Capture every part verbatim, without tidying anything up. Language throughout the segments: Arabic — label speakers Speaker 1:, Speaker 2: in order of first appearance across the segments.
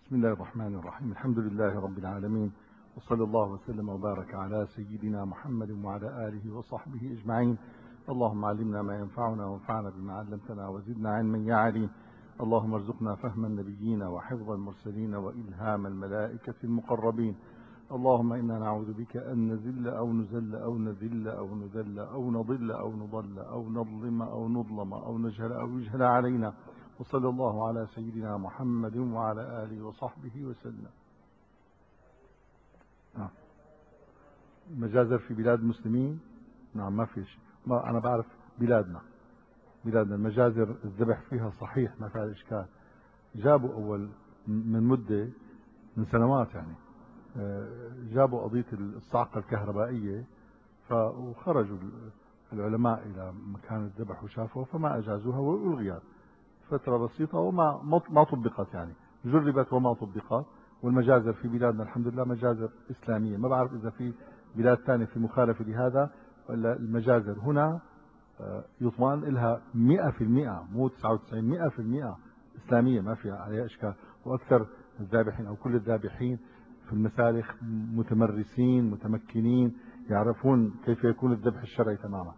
Speaker 1: بسم الله الرحمن الرحيم. الحمد لله رب العالمين، وصلى الله وسلم وبارك على سيدنا محمد وعلى آله وصحبه أجمعين. اللهم علمنا ما ينفعنا وانفعنا بما علمتنا وزدنا علما يا عليم. اللهم ارزقنا فهم النبيين وحفظ المرسلين وإلهام الملائكة المقربين. اللهم إنا نعوذ بك أن نزل أو نزل أو نذل أو نذل أو نضل أو نضل أو نظلم أو نظلم أو نجهل أو يجهل علينا. وصلى الله على سيدنا محمد وعلى آله وصحبه وسلم. نعم. مجازر في بلاد المسلمين؟ نعم، ما في شيء. ما أنا بعرف بلادنا بلادنا المجازر الذبح فيها صحيح، ما فيها إشكال. جابوا أول من مدة من سنوات يعني جابوا قضية الصعقة الكهربائية، وخرجوا العلماء إلى مكان الذبح وشافوه فما أجازوها وألغيت فترة بسيطة وما ما طبقت، يعني جربت وما طبقت. والمجازر في بلادنا الحمد لله مجازر إسلامية. ما بعرف إذا في بلاد ثانية في مخالفة لهذا، ولا المجازر هنا يطمئن لها مئة في المئة، مو تسعة وتسعين، مئة في المئة إسلامية ما فيها عليها إشكال. وأكثر الذابحين أو كل الذابحين في المسالخ متمرسين متمكنين، يعرفون كيف يكون الذبح الشرعي تماما.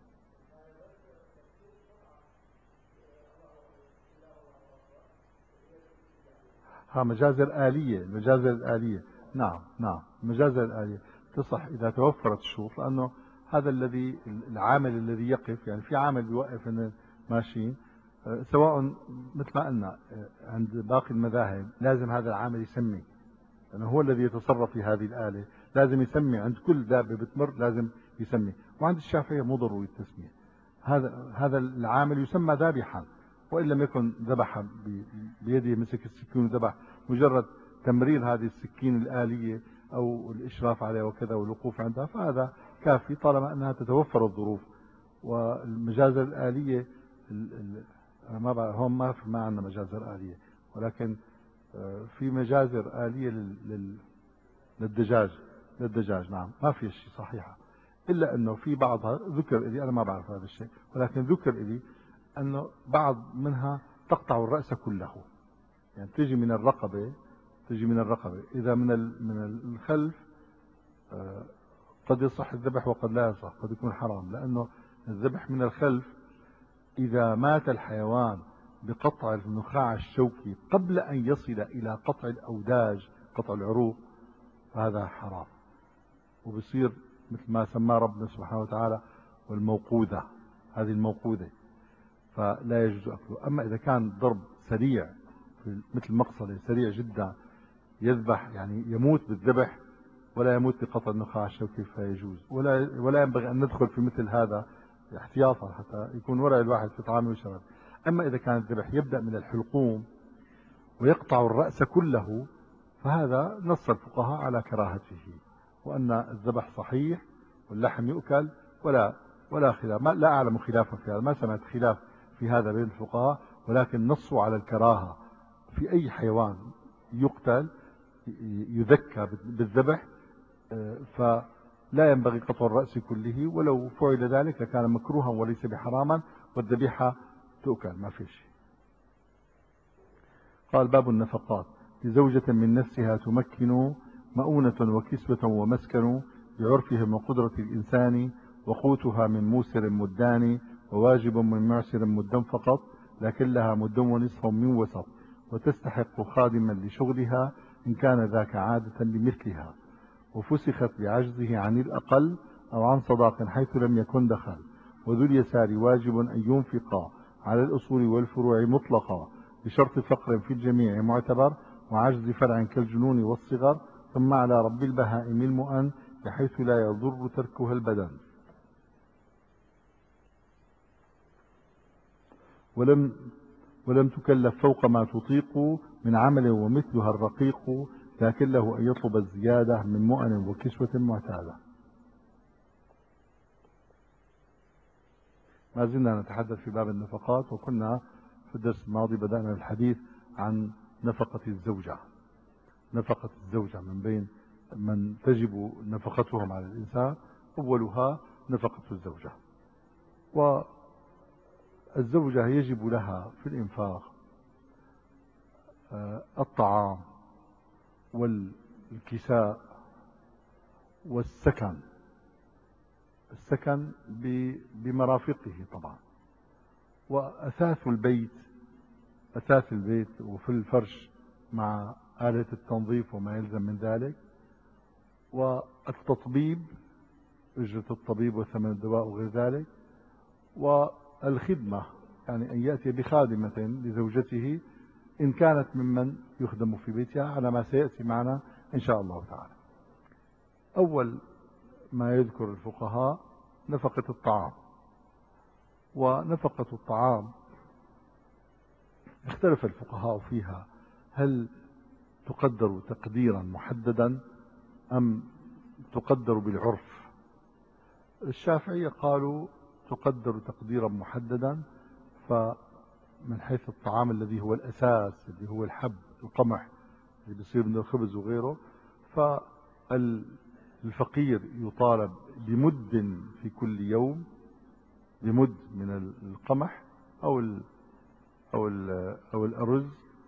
Speaker 1: ها مجازر آلية، المجازر الآلية نعم نعم المجازر الآلية تصح إذا توفرت الشروط، لأنه هذا الذي العامل الذي يقف، يعني في عامل بيوقف ان ماشيين، سواء مثل ما قلنا عند باقي المذاهب لازم هذا العامل يسمي، لأنه هو الذي يتصرف في هذه الآلة، لازم يسمي عند كل دابة بتمر، لازم يسمي. وعند الشافعية مو ضروري التسمية، هذا هذا العامل يسمى ذابحا، وإن لم يكن ذبح بيده، مسك السكين وذبح، مجرد تمرير هذه السكين الآلية أو الإشراف عليها وكذا والوقوف عندها، فهذا كافي طالما أنها تتوفر الظروف. والمجازر الآلية ما بعرف هون ما في ما عندنا مجازر آلية، ولكن في مجازر آلية للدجاج للدجاج نعم ما في شيء صحيحة، إلا أنه في بعضها ذكر لي، أنا ما بعرف هذا الشيء، ولكن ذكر لي أنه بعض منها تقطع الرأس كله، يعني تجي من الرقبة تجي من الرقبة إذا من من الخلف قد يصح الذبح وقد لا يصح، قد يكون حرام، لأنه الذبح من الخلف إذا مات الحيوان بقطع النخاع الشوكي قبل أن يصل إلى قطع الأوداج، قطع العروق، فهذا حرام، وبصير مثل ما سماه ربنا سبحانه وتعالى والموقوذة، هذه الموقوذة، فلا يجوز أكله. أما إذا كان ضرب سريع مثل مقصلة سريع جدا يذبح، يعني يموت بالذبح ولا يموت بقطع النخاع الشوكي، فيجوز. ولا ولا ينبغي أن ندخل في مثل هذا احتياطا حتى يكون ورع الواحد في طعامه وشرابه. أما إذا كان الذبح يبدأ من الحلقوم ويقطع الرأس كله، فهذا نص الفقهاء على كراهته، وأن الذبح صحيح واللحم يؤكل، ولا ولا خلاف، لا أعلم خلافا في هذا، ما سمعت خلاف في هذا بين الفقهاء، ولكن نصوا على الكراهة في أي حيوان يقتل يذكى بالذبح، فلا ينبغي قطع الرأس كله، ولو فعل ذلك لكان مكروها وليس بحراما، والذبيحة تؤكل ما في شيء. قال: باب النفقات. لزوجة من نفسها تمكن مؤونة وكسوة ومسكن بعرفهم وقدرة الإنسان، وقوتها من موسر مدان، وواجب من معسر مدا فقط، لكن لها مد ونصف من وسط، وتستحق خادما لشغلها إن كان ذاك عادة لمثلها، وفسخت بعجزه عن الأقل أو عن صداق حيث لم يكن دخل. وذو اليسار واجب أن ينفق على الأصول والفروع مطلقا بشرط فقر في الجميع معتبر، وعجز فرع كالجنون والصغر، ثم على رب البهائم المؤن بحيث لا يضر تركها البدن. ولم ولم تكلف فوق ما تطيق من عمل ومثلها الرقيق، لكن له أن يطلب الزيادة من مؤن وكسوة معتادة. ما زلنا نتحدث في باب النفقات، وكنا في الدرس الماضي بدأنا الحديث عن نفقة الزوجة نفقة الزوجة من بين من تجب نفقتهم على الإنسان، أولها نفقة الزوجة. والزوجة يجب لها في الإنفاق الطعام والكساء والسكن، السكن بمرافقه طبعا، وأثاث البيت، أثاث البيت وفي الفرش مع آلة التنظيف وما يلزم من ذلك، والتطبيب، أجرة الطبيب وثمن الدواء وغير ذلك، والخدمة، يعني أن يأتي بخادمة لزوجته إن كانت ممن يخدم في بيتها على ما سيأتي معنا إن شاء الله تعالى. أول ما يذكر الفقهاء نفقة الطعام، ونفقة الطعام اختلف الفقهاء فيها، هل تقدر تقديرا محددا أم تقدر بالعرف؟ الشافعية قالوا تقدر تقديرا محددا، فمن حيث الطعام الذي هو الأساس اللي هو الحب القمح اللي بيصير من الخبز وغيره، فالفقير يطالب بمد في كل يوم، بمد من القمح أو ال أو ال أو الأرز،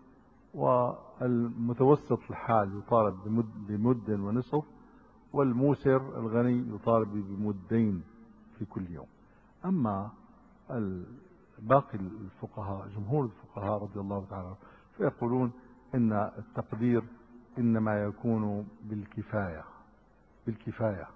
Speaker 1: والمتوسط الحال يطالب بمد, بمد ونصف، والموسر الغني يطالب بمدين في كل يوم. أما باقي الفقهاء جمهور الفقهاء رضي الله تعالى فيقولون إن التقدير إنما يكون بالكفاية بالكفاية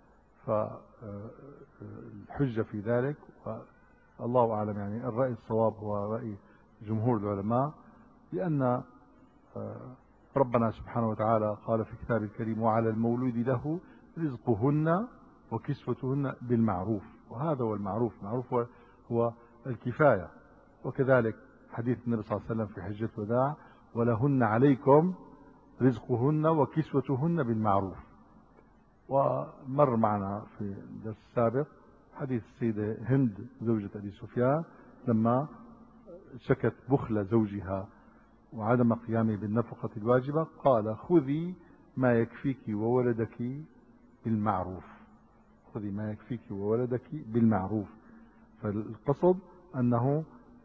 Speaker 1: فالحجة في ذلك الله أعلم. يعني الرأي الصواب هو رأي جمهور العلماء، لأن ربنا سبحانه وتعالى قال في كتابه الكريم: وعلى المولود له رزقهن وكسوتهن بالمعروف. وهذا هو المعروف، المعروف هو الكفاية. وكذلك حديث النبي صلى الله عليه وسلم في حجة الوداع: ولهن عليكم رزقهن وكسوتهن بالمعروف. ومر معنا في الدرس السابق حديث السيدة هند زوجة أبي سفيان لما شكت بخل زوجها وعدم قيامه بالنفقة الواجبة، قال: خذي ما يكفيك وولدك بالمعروف، خذي ما يكفيك وولدك بالمعروف. فالقصد أنه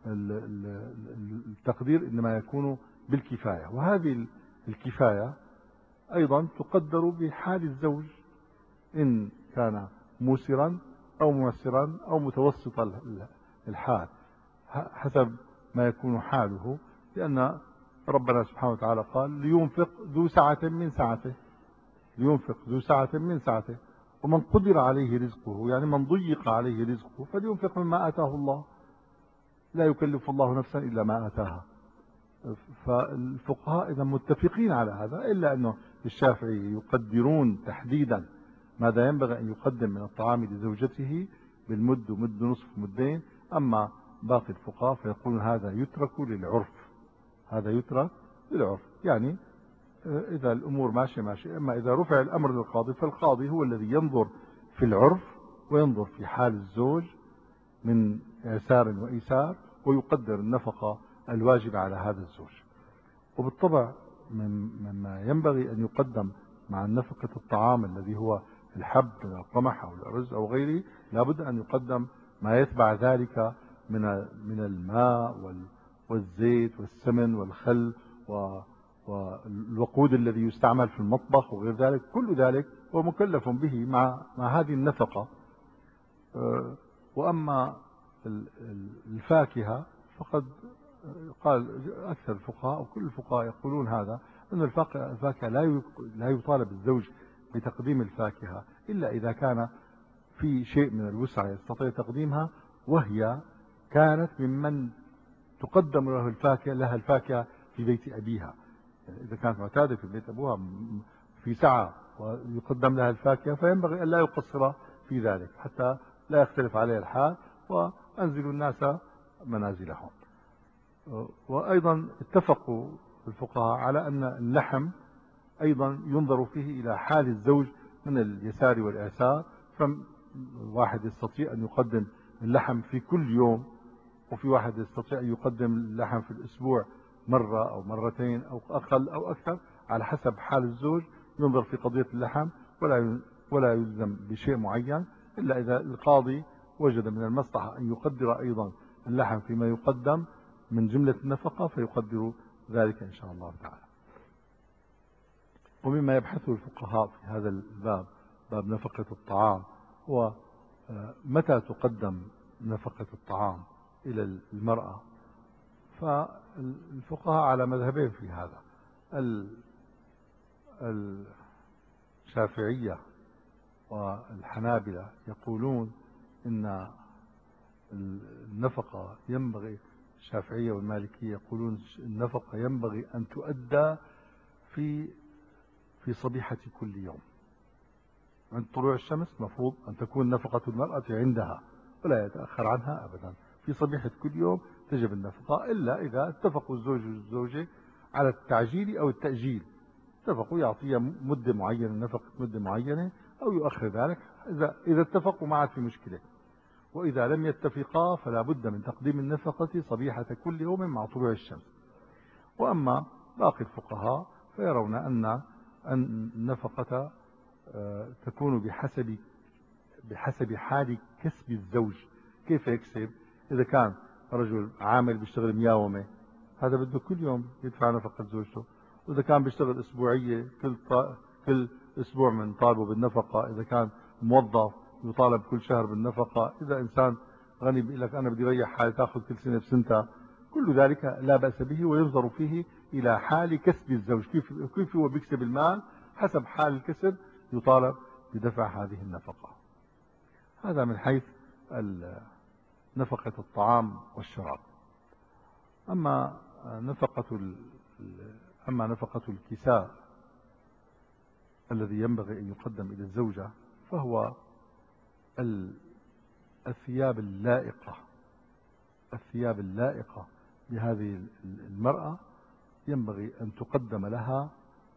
Speaker 1: التقدير إنما يكون بالكفاية، وهذه الكفاية أيضا تقدر بحال الزوج، إن كان موسرا أو معسرا أو متوسط الحال، حسب ما يكون حاله، لأن ربنا سبحانه وتعالى قال: لينفق ذو سعة من سعته، لينفق ذو سعة من سعته، ومن قدر عليه رزقه، يعني من ضيق عليه رزقه فلينفق مما آتاه الله، لا يكلف الله نفسا إلا ما آتاها. فالفقهاء إذا متفقين على هذا، إلا أنه الشافعي يقدرون تحديدا ماذا ينبغي أن يقدم من الطعام لزوجته بالمد ومد نصف مدين. أما باقي الفقهاء فيقولون هذا يترك للعرف، هذا يترك للعرف، يعني إذا الأمور ماشية ماشية. أما إذا رفع الأمر للقاضي فالقاضي هو الذي ينظر في العرف وينظر في حال الزوج من إعسار وإيسار، ويقدر النفقة الواجبة على هذا الزوج. وبالطبع مما ينبغي أن يقدم مع نفقة الطعام الذي هو الحب من القمح أو الأرز أو غيره، لابد أن يقدم ما يتبع ذلك من من الماء والزيت والسمن والخل والوقود الذي يستعمل في المطبخ وغير ذلك. كل ذلك هو مكلف به مع مع هذه النفقة. وأما الفاكهة فقد قال أكثر الفقهاء وكل الفقهاء يقولون هذا، أن الفاكهة لا يطالب الزوج بتقديم الفاكهة إلا إذا كان في شيء من الوسع يستطيع تقديمها، وهي كانت ممن تقدم له الفاكهة لها الفاكهة في بيت أبيها. يعني إذا كانت معتادة في بيت أبوها في سعة ويقدم لها الفاكهة، فينبغي أن لا يقصر في ذلك حتى لا يختلف عليه الحال، وأنزلوا الناس منازلهم. وأيضا اتفقوا الفقهاء على أن اللحم أيضا ينظر فيه إلى حال الزوج من اليسار والإعسار، فواحد يستطيع أن يقدم اللحم في كل يوم، وفي واحد يستطيع أن يقدم اللحم في الأسبوع مرة أو مرتين أو أقل أو أكثر، على حسب حال الزوج ينظر في قضية اللحم، ولا ولا يلزم بشيء معين، إلا إذا القاضي وجد من المصلحة أن يقدر أيضا اللحم فيما يقدم من جملة النفقة فيقدر ذلك إن شاء الله تعالى. ومما يبحثه الفقهاء في هذا الباب، باب نفقة الطعام، هو متى تقدم نفقة الطعام إلى المرأة. فالفقهاء على مذهبين في هذا. الشافعية والحنابلة يقولون إن النفقة ينبغي، الشافعية والمالكية يقولون النفقة ينبغي أن تؤدى في في صبيحة كل يوم. عند طلوع الشمس مفروض أن تكون نفقة المرأة عندها ولا يتأخر عنها أبدا. في صبيحة كل يوم تجب النفقة، إلا إذا اتفقوا الزوج والزوجة على التعجيل أو التأجيل. اتفقوا يعطيها مدة معينة، نفقة مدة معينة، أو يؤخر ذلك. إذا إذا اتفقوا ما عاد في مشكلة. وإذا لم يتفقا فلا بد من تقديم النفقة صبيحة كل يوم مع طلوع الشمس. وأما باقي الفقهاء فيرون أن النفقة تكون بحسب بحسب حال كسب الزوج. كيف يكسب؟ إذا كان رجل عامل بيشتغل مياومة، هذا بده كل يوم يدفع نفقة زوجته. وإذا كان بيشتغل أسبوعية، كل كل أسبوع من طالبه بالنفقة. إذا كان موظف يطالب كل شهر بالنفقة. إذا إنسان غني بيقول لك أنا بدي ريح حالي، تأخذ كل سنة بسنتها. كل ذلك لا بأس به، وينظر فيه إلى حال كسب الزوج، كيف كيف هو بيكسب المال، حسب حال الكسب يطالب بدفع هذه النفقة. هذا من حيث نفقة الطعام والشراب. أما نفقة أما نفقة الكساء الذي ينبغي أن يقدم إلى الزوجة، فهو الثياب اللائقة الثياب اللائقة بهذه المرأة ينبغي أن تقدم لها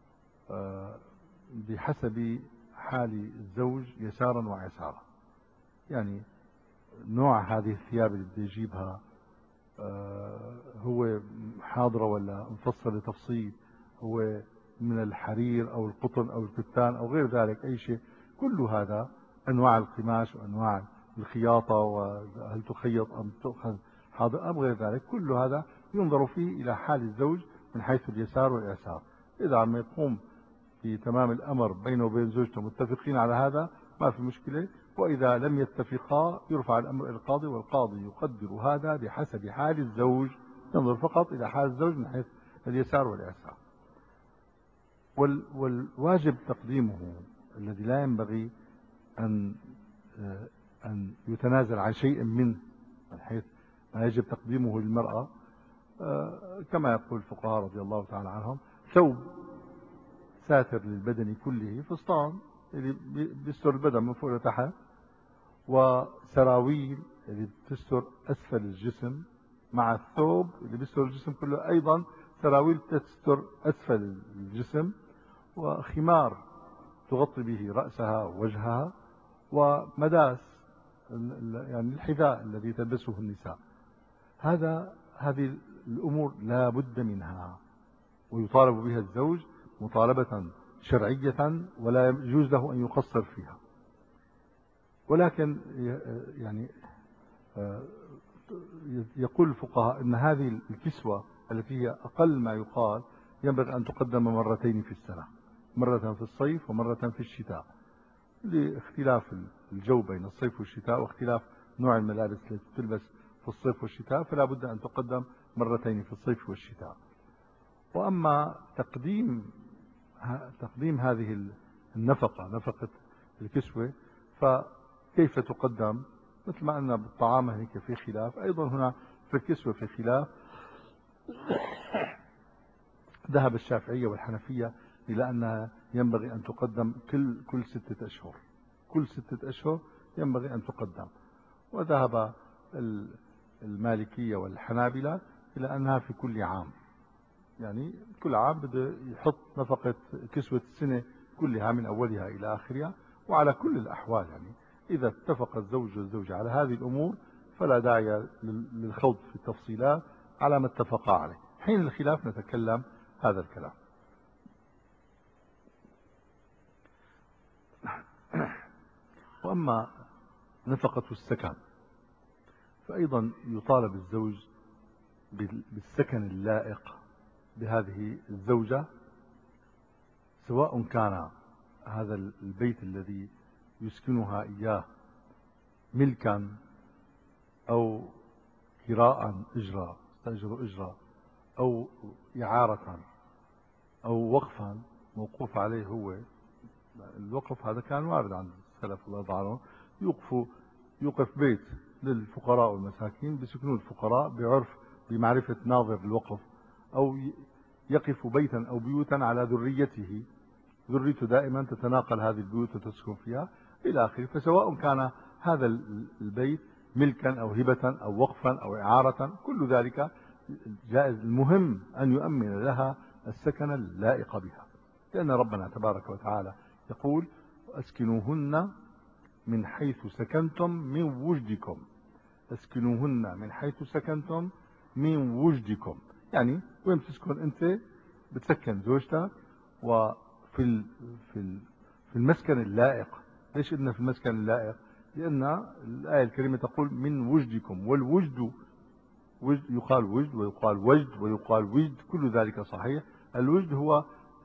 Speaker 1: بحسب حال الزوج يسارا وعسارا. يعني نوع هذه الثياب اللي بده يجيبها هو حاضرة ولا مفصل تفصيل، هو من الحرير أو القطن أو الكتان أو غير ذلك أي شيء. كل هذا أنواع القماش وأنواع الخياطة، وهل تخيط أم تؤخذ حاضر أم غير ذلك، كل هذا ينظر فيه إلى حال الزوج من حيث اليسار واليسار. إذا عم يقوم في تمام الأمر بينه وبين زوجته متفقين على هذا ما في مشكلة. وإذا لم يتفقا يرفع الأمر إلى القاضي، والقاضي يقدر هذا بحسب حال الزوج، ينظر فقط إلى حال الزوج من حيث اليسار واليسار. والواجب تقديمه الذي لا ينبغي أن أن يتنازل عن شيء منه، من حيث ما يجب تقديمه للمرأة، كما يقول الفقهاء رضي الله تعالى عنهم: ثوب ساتر للبدن كله، فستان اللي بيستر البدن من فوق لتحت، وسراويل اللي بتستر أسفل الجسم، مع الثوب اللي بيستر الجسم كله أيضا سراويل تستر أسفل الجسم، وخمار تغطي به رأسها ووجهها، ومداس يعني الحذاء الذي تلبسه النساء. هذا هذه الأمور لا بد منها، ويطالب بها الزوج مطالبة شرعية، ولا يجوز له أن يقصر فيها. ولكن يعني يقول الفقهاء أن هذه الكسوة التي هي أقل ما يقال ينبغي أن تقدم مرتين في السنة، مرة في الصيف ومرة في الشتاء، لاختلاف الجو بين الصيف والشتاء، واختلاف نوع الملابس التي تلبس في الصيف والشتاء، فلا بد أن تقدم مرتين في الصيف والشتاء. وأما تقديم تقديم هذه النفقة، نفقة الكسوة، فكيف تقدم؟ مثل ما أن بالطعام هناك في خلاف، أيضا هنا في الكسوة في خلاف. ذهب الشافعية والحنفية إلى أنها ينبغي أن تقدم كل كل ستة أشهر، كل ستة أشهر ينبغي أن تقدم. وذهب المالكية والحنابلة إلى أنها في كل عام، يعني كل عام بده يحط نفقة كسوة السنة كلها من أولها إلى آخرها. وعلى كل الأحوال يعني إذا اتفق الزوج والزوجة على هذه الأمور فلا داعي للخوض في التفصيلات على ما اتفقا عليه. حين الخلاف نتكلم هذا الكلام. وأما نفقة السكن فأيضا يطالب الزوج بالسكن اللائق بهذه الزوجة، سواء كان هذا البيت الذي يسكنها إياه ملكا أو كراء إجرة استأجر إجرة أو إعارة أو وقفا موقوف عليه هو. الوقف هذا كان وارد عند السلف الله يرضى عنهم، يوقف يوقف بيت للفقراء والمساكين بسكنوا الفقراء بعرف بمعرفة ناظر الوقف، أو يقف بيتا أو بيوتا على ذريته، ذريته دائما تتناقل هذه البيوت وتسكن فيها إلى آخره. فسواء كان هذا البيت ملكا أو هبة أو وقفا أو إعارة كل ذلك جائز، المهم أن يؤمن لها السكن اللائق بها، لأن ربنا تبارك وتعالى يقول أسكنوهن من حيث سكنتم من وجدكم. اسكنوهن من حيث سكنتم من وجدكم، يعني وين بتسكن أنت بتسكن زوجتك، وفي ال في ال في المسكن اللائق. ليش قلنا في المسكن اللائق؟ لأن الآية الكريمة تقول من وجدكم، والوجد وجد يقال وجد ويقال وجد ويقال وجد، كل ذلك صحيح. الوجد هو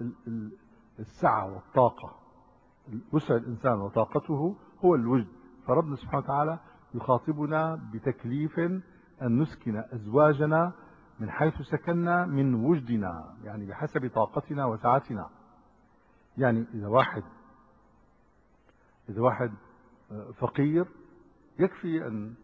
Speaker 1: السعة والطاقة، وسع الإنسان وطاقته هو الوجد. فربنا سبحانه وتعالى يخاطبنا بتكليف أن نسكن أزواجنا من حيث سكننا من وجدنا، يعني بحسب طاقتنا وسعتنا. يعني إذا واحد إذا واحد فقير يكفي أن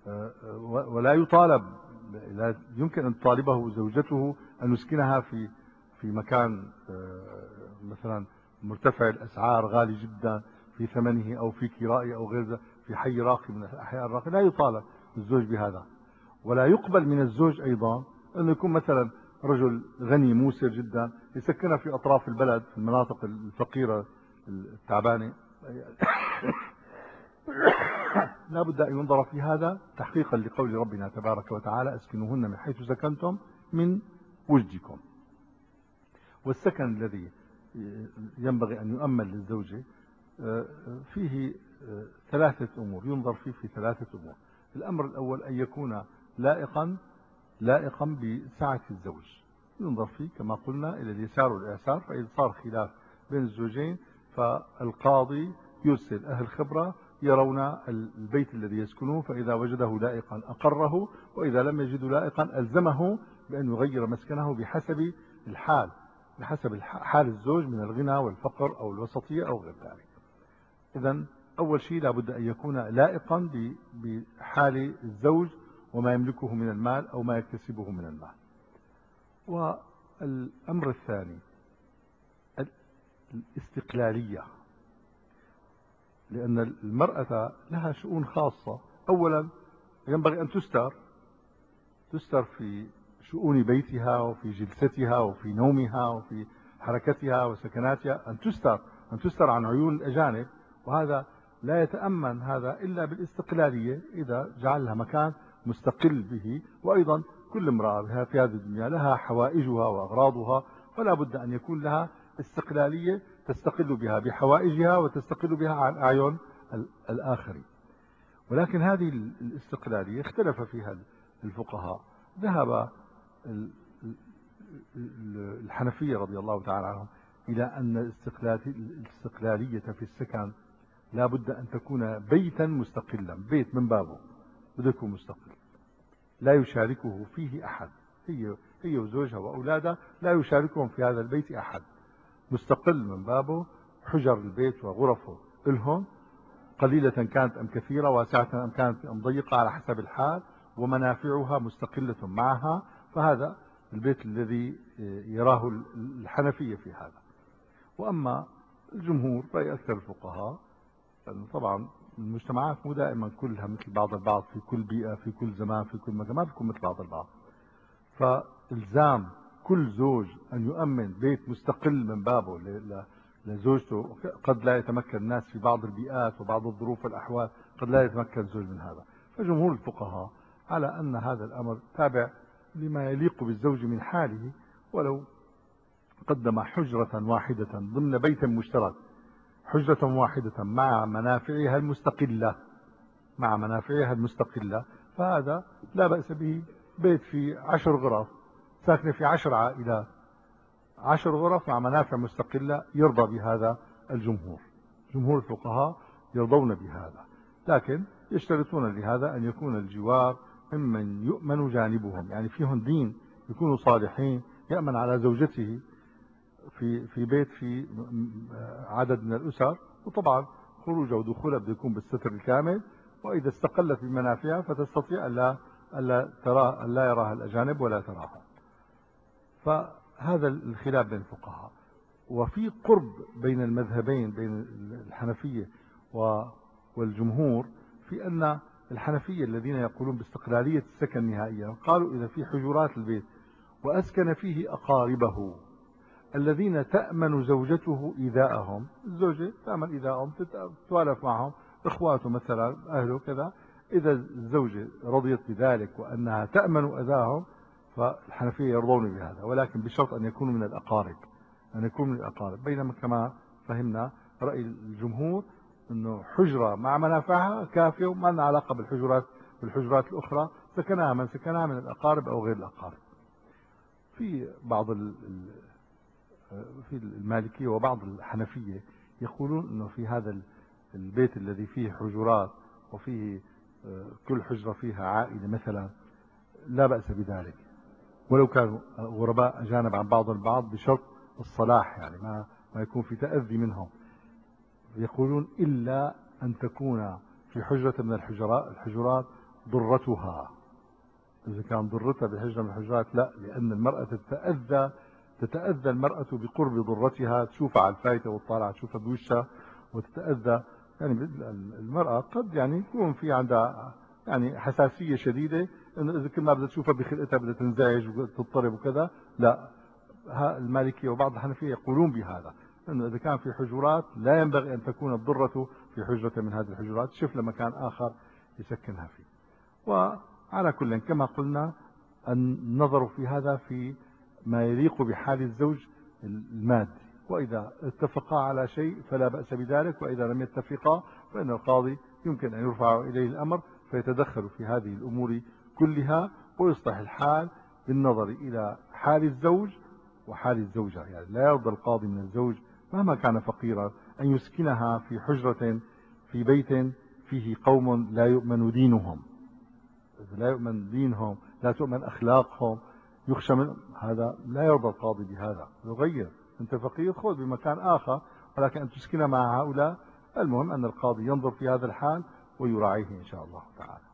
Speaker 1: ولا يطالب، لا يمكن أن تطالبه زوجته أن يسكنها في في مكان مثلا مرتفع الأسعار غالي جدا في ثمنه أو في كرائه أو غير ذلك، في حي راقي من الأحياء الراقية، لا يطالب الزوج بهذا. ولا يقبل من الزوج أيضا أنه يكون مثلا رجل غني موسر جدا يسكنها في أطراف البلد في المناطق الفقيرة التعبانة. لا بد أن ينظر في هذا تحقيقا لقول ربنا تبارك وتعالى اسكنوهن من حيث سكنتم من وجدكم. والسكن الذي ينبغي أن يؤمن للزوجة فيه ثلاثة أمور، ينظر فيه في ثلاثة أمور. الأمر الأول أن يكون لائقا لائقا بسعة الزوج، ينظر فيه كما قلنا إلى اليسار والإعسار. فإذا صار خلاف بين الزوجين فالقاضي يرسل أهل خبرة يرون البيت الذي يسكنه، فإذا وجده لائقا أقره، وإذا لم يجده لائقا ألزمه بأن يغير مسكنه بحسب الحال، بحسب حال الزوج من الغنى والفقر أو الوسطية أو غير ذلك. إذن أول شيء لابد أن يكون لائقا بحال الزوج وما يملكه من المال أو ما يكتسبه من المال. والأمر الثاني الاستقلالية، لأن المرأة لها شؤون خاصة. أولا ينبغي أن تستر تستر في شؤون بيتها وفي جلستها وفي نومها وفي حركتها وسكناتها، أن تستر أن تستر عن عيون الأجانب. وهذا لا يتأمن هذا إلا بالاستقلالية، إذا جعل لها مكان مستقل به. وأيضا كل امرأة في هذه الدنيا لها حوائجها وأغراضها، فلا بد أن يكون لها استقلالية تستقل بها بحوائجها وتستقل بها عن أعين الآخرين. ولكن هذه الاستقلالية اختلف فيها الفقهاء. ذهب الحنفية رضي الله تعالى عنهم إلى أن الاستقلالية في السكن لا بد أن تكون بيتا مستقلا، بيت من بابه بده يكون مستقل لا يشاركه فيه أحد، هي هي وزوجها وأولادها لا يشاركهم في هذا البيت أحد، مستقل من بابه. حجر البيت وغرفه لهم، قليلة كانت أم كثيرة، واسعة أم كانت أم ضيقة، على حسب الحال، ومنافعها مستقلة معها. فهذا البيت الذي يراه الحنفية في هذا. وأما الجمهور رأي أكثر الفقهاء، طبعا المجتمعات مو دائما كلها مثل بعض البعض، في كل بيئة في كل زمان في كل مكان ما بتكون مثل بعض البعض. فإلزام كل زوج أن يؤمن بيت مستقل من بابه لزوجته، قد لا يتمكن الناس في بعض البيئات وبعض الظروف والأحوال، قد لا يتمكن الزوج من هذا. فجمهور الفقهاء على أن هذا الأمر تابع لما يليق بالزوج من حاله، ولو قدم حجرة واحدة ضمن بيت مشترك، حجرة واحدة مع منافعها المستقلة مع منافعها المستقلة فهذا لا بأس به. بيت في عشر غرف ساكنة في عشر عائلات، عشر غرف مع منافع مستقلة يرضى بهذا الجمهور. جمهور الفقهاء يرضون بهذا، لكن يشترطون لهذا أن يكون الجوار ممن يؤمن جانبهم، يعني فيهم دين، يكونوا صالحين، يأمن على زوجته في في بيت في عدد من الأسر، وطبعا خروجه ودخوله بده يكون بالستر الكامل، وإذا استقلت بمنافعها فتستطيع ألا ألا ترى ألا يراها الأجانب ولا تراها. فهذا الخلاف بين الفقهاء. وفي قرب بين المذهبين بين الحنفية والجمهور في أن الحنفية الذين يقولون باستقلالية السكن نهائيا قالوا إذا في حجرات البيت وأسكن فيه أقاربه الذين تأمن زوجته إيذاءهم، الزوجة تأمن إيذاءهم، تتوالف معهم إخواته مثلا أهله كذا، إذا الزوجة رضيت بذلك وأنها تأمن أذاهم فالحنفية يرضون بهذا، ولكن بشرط أن يكونوا من الأقارب، أن يكون من الأقارب. بينما كما فهمنا رأي الجمهور أنه حجرة مع منافعها كافية وما لنا علاقة بالحجرات بالحجرات الأخرى، سكنها من سكنها من الأقارب أو غير الأقارب. في بعض في المالكية وبعض الحنفية يقولون أنه في هذا البيت الذي فيه حجرات وفيه كل حجرة فيها عائلة مثلا لا بأس بذلك، ولو كانوا غرباء أجانب عن بعض البعض، بشرط الصلاح، يعني ما ما يكون في تأذي منهم. يقولون إلا أن تكون في حجرة من الحجرات الحجرات ضرتها، إذا كان ضرتها بحجرة من الحجرات لا، لأن المرأة تتأذى تتأذى المرأة بقرب ضرتها، تشوفها على الفايتة والطالعة تشوفها بوشها وتتأذى. يعني المرأة قد يعني يكون في عندها يعني حساسية شديدة، إنه إذا كل ما بدها تشوفها بخلقتها بدها تنزعج وتضطرب وكذا. لا، المالكية وبعض الحنفية يقولون بهذا، إنه إذا كان في حجرات لا ينبغي أن تكون الضرة في حجرة من هذه الحجرات، شوف لمكان آخر يسكنها فيه. وعلى كل كما قلنا النظر في هذا في ما يليق بحال الزوج المادي، وإذا اتفقا على شيء فلا بأس بذلك، وإذا لم يتفقا فإن القاضي يمكن أن يرفع إليه الأمر فيتدخل في هذه الأمور كلها ويصلح الحال بالنظر إلى حال الزوج وحال الزوجة. يعني لا يرضى القاضي من الزوج مهما كان فقيرا أن يسكنها في حجرة في بيت فيه قوم لا يؤمن دينهم، لا يؤمن دينهم، لا تؤمن أخلاقهم، يخشى من هذا، لا يرضى القاضي بهذا. يغير، أنت فقير خذ بمكان آخر، ولكن أن تسكن مع هؤلاء. المهم أن القاضي ينظر في هذا الحال ويراعيه إن شاء الله تعالى.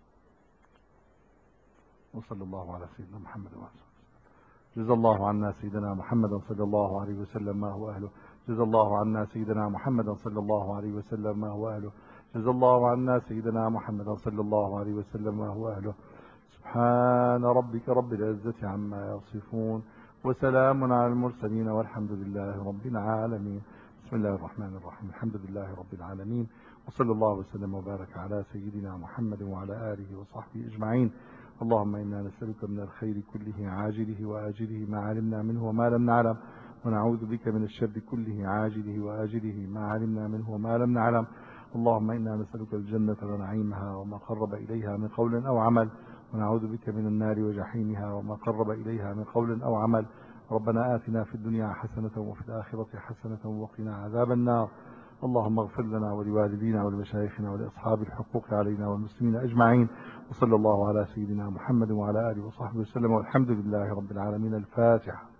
Speaker 1: وصلى الله على سيدنا محمد وعلى آله. جزا الله عنا سيدنا محمدا صلى الله عليه وسلم ما هو أهله. جزا الله عنا سيدنا محمدا صلى الله عليه وسلم ما هو أهله. جزا الله عنا سيدنا محمدا صلى الله عليه وسلم ما هو أهله. سبحان ربك رب العزة عما يصفون، وسلام على المرسلين، والحمد لله رب العالمين. بسم الله الرحمن الرحيم. الحمد لله رب العالمين، وصلى الله وسلم وبارك على سيدنا محمد وعلى آله وصحبه أجمعين. اللهم إنا نسألك من الخير كله عاجله وآجله ما علمنا منه وما لم نعلم، ونعوذ بك من الشر كله عاجله وآجله ما علمنا منه وما لم نعلم. اللهم إنا نسألك الجنة ونعيمها وما قرب إليها من قول أو عمل، ونعوذ بك من النار وجحيمها وما قرب إليها من قول أو عمل. ربنا آتنا في الدنيا حسنة وفي الآخرة حسنة وقنا عذاب النار. اللهم اغفر لنا ولوالدينا ولمشايخنا ولأصحاب الحقوق علينا والمسلمين أجمعين. وصلى الله على سيدنا محمد وعلى آله وصحبه وسلم، والحمد لله رب العالمين. الفاتحة.